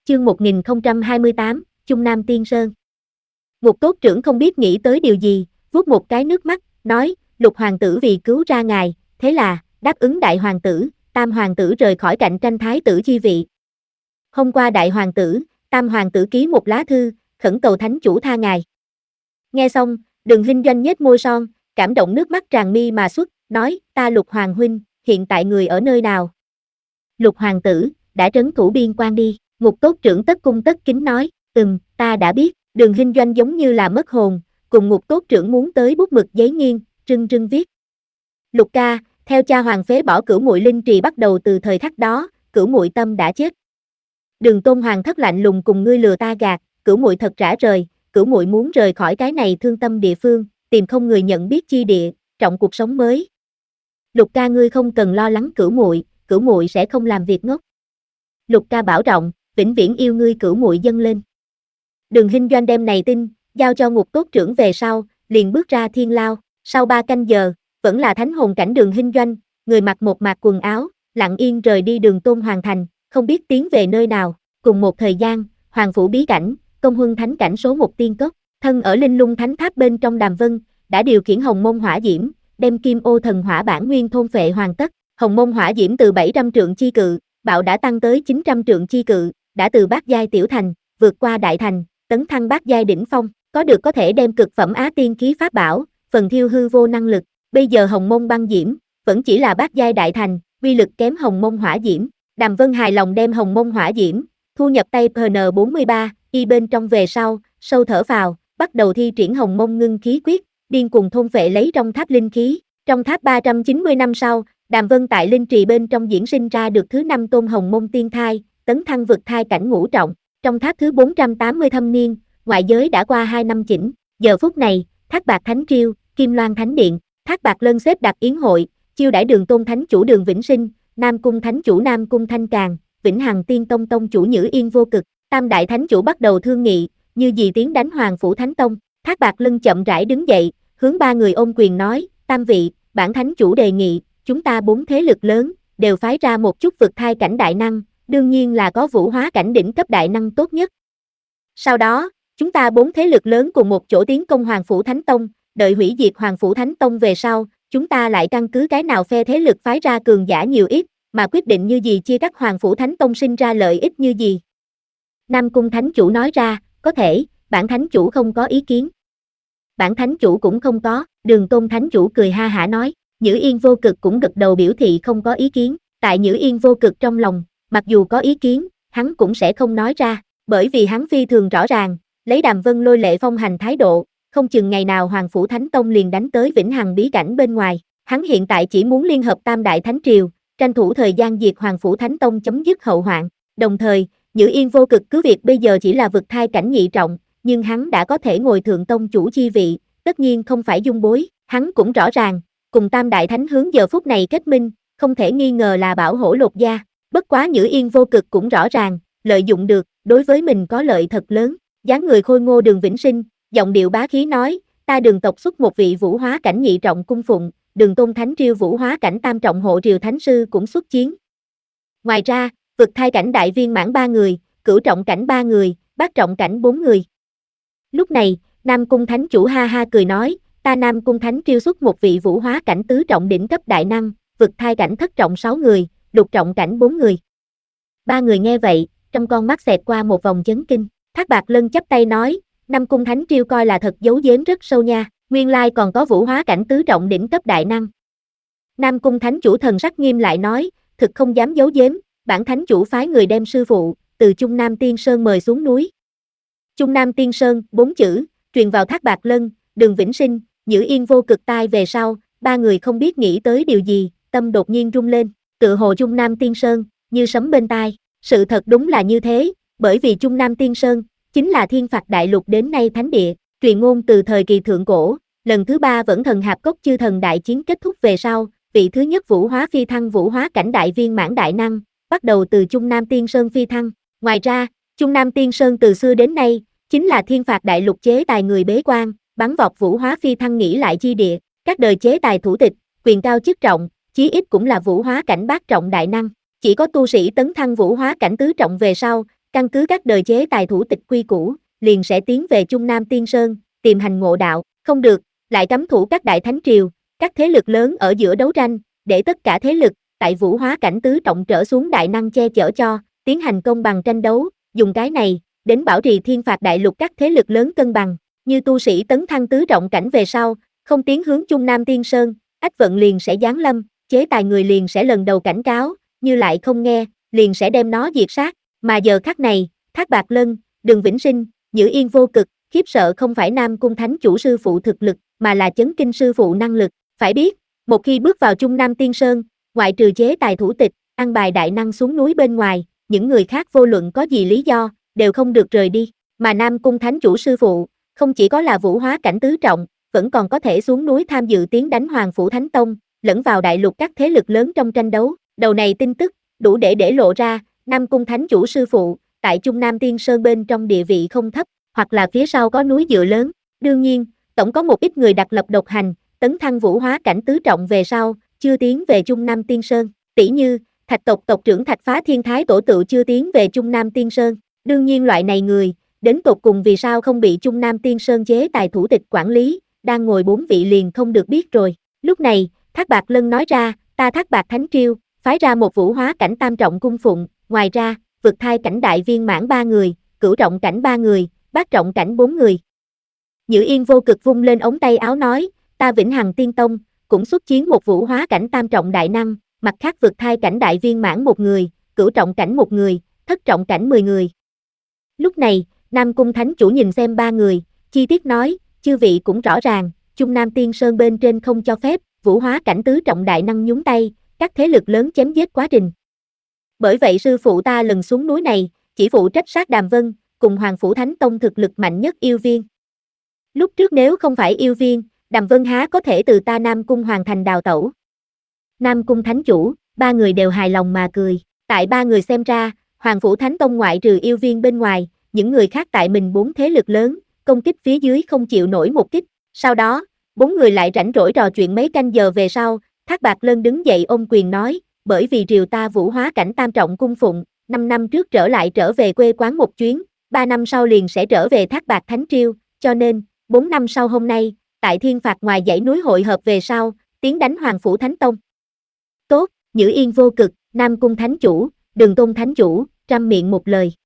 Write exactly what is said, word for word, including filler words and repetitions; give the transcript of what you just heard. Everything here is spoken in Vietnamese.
Chương một nghìn không trăm hai mươi tám, Trung Nam Tiên Sơn. Ngục tốt trưởng không biết nghĩ tới điều gì, vuốt một cái nước mắt, nói, Lục hoàng tử vì cứu ra ngài, thế là, đáp ứng đại hoàng tử, tam hoàng tử rời khỏi cạnh tranh thái tử chi vị. Hôm qua đại hoàng tử, tam hoàng tử ký một lá thư, khẩn cầu thánh chủ tha ngài. Nghe xong, Đường Hinh Doanh nhếch môi son, cảm động nước mắt tràn mi mà xuất, nói, ta Lục hoàng huynh, hiện tại người ở nơi nào? Lục hoàng tử, đã trấn thủ biên quan đi. Ngục tốt trưởng tất cung tất kính nói, ừm, ta đã biết. Đường Hinh Doanh giống như là mất hồn, cùng ngục tốt trưởng muốn tới bút mực giấy nghiêng, trưng trưng viết. Lục ca, theo cha hoàng phế bỏ Cửu Muội linh trì bắt đầu từ thời khắc đó, Cửu Muội tâm đã chết. Đường Tôn hoàng thất lạnh lùng cùng ngươi lừa ta gạt, Cửu Muội thật rã rời, Cửu Muội muốn rời khỏi cái này thương tâm địa phương, tìm không người nhận biết chi địa, trọng cuộc sống mới. Lục ca ngươi không cần lo lắng Cửu Muội, Cửu Muội sẽ không làm việc ngốc. Lục ca bảo trọng, vĩnh viễn yêu ngươi Cửu Muội dâng lên. Đường Hinh Doanh đem này tin, giao cho ngục tốt trưởng về sau, liền bước ra thiên lao, sau ba canh giờ, vẫn là thánh hồn cảnh Đường Hinh Doanh, người mặc một mạc quần áo, lặng yên rời đi Đường Tôn hoàng thành, không biết tiến về nơi nào, cùng một thời gian, hoàng phủ bí cảnh, công huân thánh cảnh số một tiên cốc, thân ở linh lung thánh tháp bên trong Đàm Vân, đã điều khiển hồng mông hỏa diễm, đem kim ô thần hỏa bản nguyên thôn phệ hoàn tất, hồng mông hỏa diễm từ bảy trăm trượng chi cự, bạo đã tăng tới chín trăm trượng chi cự, đã từ bát giai tiểu thành, vượt qua đại thành, tấn thăng bát giai đỉnh phong, có được có thể đem cực phẩm á tiên khí pháp bảo, phần thiêu hư vô năng lực, bây giờ hồng mông băng diễm, vẫn chỉ là bát giai đại thành, uy lực kém hồng mông hỏa diễm. Đàm Vân hài lòng đem hồng mông hỏa diễm, thu nhập tay pê en bốn mươi ba, y bên trong về sau, sâu thở vào, bắt đầu thi triển hồng mông ngưng khí quyết, điên cùng thôn phệ lấy trong tháp linh khí. Trong tháp ba trăm chín mươi năm sau, Đàm Vân tại linh trì bên trong diễn sinh ra được thứ năm tôn hồng mông tiên thai, tấn thăng vực thai cảnh ngũ trọng. Trong tháp thứ bốn trăm tám mươi thâm niên, ngoại giới đã qua hai năm chỉnh, giờ phút này, Thác Bạc Thánh Triêu, Kim Loan Thánh Điện, Thác Bạc Lân xếp đặt yến hội, chiêu đãi Đường Tôn Thánh Chủ Đường Vĩnh Sinh, Nam Cung Thánh Chủ Nam Cung Thanh Càn, Vĩnh Hằng Tiên Tông Tông Chủ Nhữ Yên Vô Cực, Tam Đại Thánh Chủ bắt đầu thương nghị, như gì tiến đánh Hoàng Phủ Thánh Tông. Thác Bạc Lân chậm rãi đứng dậy, hướng ba người ôm quyền nói, tam vị, bản Thánh Chủ đề nghị, chúng ta bốn thế lực lớn, đều phái ra một chút vực thai cảnh đại năng, đương nhiên là có vũ hóa cảnh đỉnh cấp đại năng tốt nhất. Sau đó, chúng ta bốn thế lực lớn cùng một chỗ tiến công Hoàng Phủ Thánh Tông, đợi hủy diệt Hoàng Phủ Thánh Tông về sau, chúng ta lại căn cứ cái nào phe thế lực phái ra cường giả nhiều ít, mà quyết định như gì chia cắt Hoàng Phủ Thánh Tông sinh ra lợi ích như gì. Nam Cung Thánh Chủ nói ra, có thể, bản Thánh Chủ không có ý kiến. Bản Thánh Chủ cũng không có, Đường Tôn Thánh Chủ cười ha hả nói, Nhữ Yên Vô Cực cũng gật đầu biểu thị không có ý kiến, tại Nhữ Yên Vô Cực trong lòng, mặc dù có ý kiến, hắn cũng sẽ không nói ra, bởi vì hắn phi thường rõ ràng, lấy Đàm Vân lôi lệ phong hành thái độ, không chừng ngày nào Hoàng Phủ Thánh Tông liền đánh tới Vĩnh Hằng bí cảnh bên ngoài, hắn hiện tại chỉ muốn liên hợp Tam Đại Thánh Triều, tranh thủ thời gian diệt Hoàng Phủ Thánh Tông chấm dứt hậu hoạn, đồng thời, Nhữ Yên Vô Cực cứ việc bây giờ chỉ là vực thai cảnh nhị trọng, nhưng hắn đã có thể ngồi thượng tông chủ chi vị, tất nhiên không phải dung bối, hắn cũng rõ ràng, cùng Tam Đại Thánh hướng giờ phút này kết minh, không thể nghi ngờ là bảo hổ lột da, bất quá Nhữ Yên Vô Cực cũng rõ ràng, lợi dụng được, đối với mình có lợi thật lớn, dáng người khôi ngô Đường Vĩnh Sinh, giọng điệu bá khí nói, ta Đường tộc xuất một vị vũ hóa cảnh nhị trọng cung phụng, Đường Tôn Thánh Triêu vũ hóa cảnh tam trọng hộ triều thánh sư cũng xuất chiến. Ngoài ra, vực thai cảnh đại viên mãn ba người, cửu trọng cảnh ba người, bát trọng cảnh bốn người. Lúc này, Nam Cung Thánh Chủ ha ha cười nói, ta Nam Cung Thánh Triêu xuất một vị vũ hóa cảnh tứ trọng đỉnh cấp đại năng, vực thai cảnh thất trọng sáu người, lục trọng cảnh bốn người. Ba người nghe vậy, trong con mắt xẹt qua một vòng chấn kinh, Thác Bạc Lân chắp tay nói, Nam Cung Thánh Triêu coi là thật giấu giếm rất sâu nha, nguyên lai còn có vũ hóa cảnh tứ trọng đỉnh cấp đại năng. Nam Cung Thánh Chủ thần sắc nghiêm lại nói, thực không dám giấu giếm, bản Thánh Chủ phái người đem sư phụ, từ Trung Nam Tiên Sơn mời xuống núi. Trung Nam Tiên Sơn, bốn chữ, truyền vào Thác Bạc Lân, Đường Vĩnh Sinh, Nhữ Yên Vô Cực tai về sau, ba người không biết nghĩ tới điều gì, tâm đột nhiên rung lên, tựa hồ Trung Nam Tiên Sơn, như sấm bên tai, sự thật đúng là như thế, bởi vì Trung Nam Tiên Sơn, chính là thiên phạt đại lục đến nay thánh địa, truyền ngôn từ thời kỳ thượng cổ, lần thứ ba vẫn thần hạp cốc chư thần đại chiến kết thúc về sau, vị thứ nhất vũ hóa phi thăng vũ hóa cảnh đại viên mãn đại năng, bắt đầu từ Trung Nam Tiên Sơn phi thăng, ngoài ra, Trung Nam Tiên Sơn từ xưa đến nay, chính là thiên phạt đại lục chế tài người bế quan, bắn vọt vũ hóa phi thăng nghỉ lại chi địa, các đời chế tài thủ tịch, quyền cao chức trọng, chí ít cũng là vũ hóa cảnh bát trọng đại năng, chỉ có tu sĩ tấn thăng vũ hóa cảnh tứ trọng về sau, căn cứ các đời chế tài thủ tịch quy củ, liền sẽ tiến về Trung Nam Tiên Sơn, tìm hành ngộ đạo, không được, lại cấm thủ các đại thánh triều, các thế lực lớn ở giữa đấu tranh, để tất cả thế lực, tại vũ hóa cảnh tứ trọng trở xuống đại năng che chở cho, tiến hành công bằng tranh đấu, dùng cái này, đến bảo trì thiên phạt đại lục các thế lực lớn cân bằng, như tu sĩ tấn thăng tứ trọng cảnh về sau, không tiến hướng Trung Nam Tiên Sơn, ách vận liền sẽ giáng lâm, chế tài người liền sẽ lần đầu cảnh cáo, như lại không nghe, liền sẽ đem nó diệt sát, mà giờ khắc này, Thác Bạt Lân, Đường Vĩnh Sinh, Nhữ Yên Vô Cực, khiếp sợ không phải Nam Cung Thánh chủ sư phụ thực lực, mà là chấn kinh sư phụ năng lực, phải biết, một khi bước vào Trung Nam Tiên Sơn, ngoại trừ chế tài thủ tịch, ăn bài đại năng xuống núi bên ngoài, những người khác vô luận có gì lý do, đều không được rời đi, mà Nam Cung Thánh chủ sư phụ, không chỉ có là vũ hóa cảnh tứ trọng, vẫn còn có thể xuống núi tham dự tiến đánh Hoàng Phủ Thánh Tông, lẫn vào đại lục các thế lực lớn trong tranh đấu, đầu này tin tức, đủ để để lộ ra, Nam Cung Thánh chủ sư phụ, tại Trung Nam Tiên Sơn bên trong địa vị không thấp, hoặc là phía sau có núi dựa lớn, đương nhiên, tổng có một ít người đặc lập độc hành, tấn thăng vũ hóa cảnh tứ trọng về sau, chưa tiến về Trung Nam Tiên Sơn, tỷ như, Thạch tộc tộc trưởng Thạch Phá Thiên Thái tổ tự chưa tiến về Trung Nam Tiên Sơn, đương nhiên loại này người, đến tột cùng vì sao không bị Trung Nam Tiên Sơn chế tài thủ tịch quản lý, đang ngồi bốn vị liền không được biết rồi. Lúc này, Thác Bạt Lân nói ra, ta Thác Bạt Thánh Triêu, phái ra một vũ hóa cảnh tam trọng cung phụng, ngoài ra, vực thai cảnh đại viên mãn ba người, cửu trọng cảnh ba người, bát trọng cảnh bốn người. Nhữ Yên Vô Cực vung lên ống tay áo nói, ta Vĩnh Hằng Tiên Tông, cũng xuất chiến một vũ hóa cảnh tam trọng đại năng, mặt khác vực thai cảnh đại viên mãn một người, cửu trọng cảnh một người, thất trọng cảnh mười người. Lúc này, Nam Cung Thánh chủ nhìn xem ba người, chi tiết nói, chư vị cũng rõ ràng, Trung Nam Tiên Sơn bên trên không cho phép, vũ hóa cảnh tứ trọng đại năng nhúng tay, các thế lực lớn chém giết quá trình. Bởi vậy sư phụ ta lần xuống núi này, chỉ phụ trách sát Đàm Vân, cùng Hoàng Phủ Thánh Tông thực lực mạnh nhất yêu viên. Lúc trước nếu không phải yêu viên, Đàm Vân há có thể từ ta Nam Cung hoàn thành đào tẩu. Nam Cung Thánh chủ, ba người đều hài lòng mà cười, tại ba người xem ra, Hoàng Phủ Thánh Tông ngoại trừ yêu viên bên ngoài, những người khác tại mình bốn thế lực lớn, công kích phía dưới không chịu nổi một kích, sau đó, bốn người lại rảnh rỗi trò chuyện mấy canh giờ về sau, Thác Bạt Lân đứng dậy ôm quyền nói, bởi vì triều ta vũ hóa cảnh tam trọng cung phụng, năm năm trước trở lại trở về quê quán một chuyến, ba năm sau liền sẽ trở về Thác Bạt Thánh Triêu, cho nên, bốn năm sau hôm nay, tại thiên phạt ngoài dãy núi hội hợp về sau, tiến đánh Hoàng Phủ Thánh Tông. Tốt, Nhữ Yên Vô Cực, Nam Cung Thánh chủ, Đường Tôn Thánh chủ, trăm miệng một lời.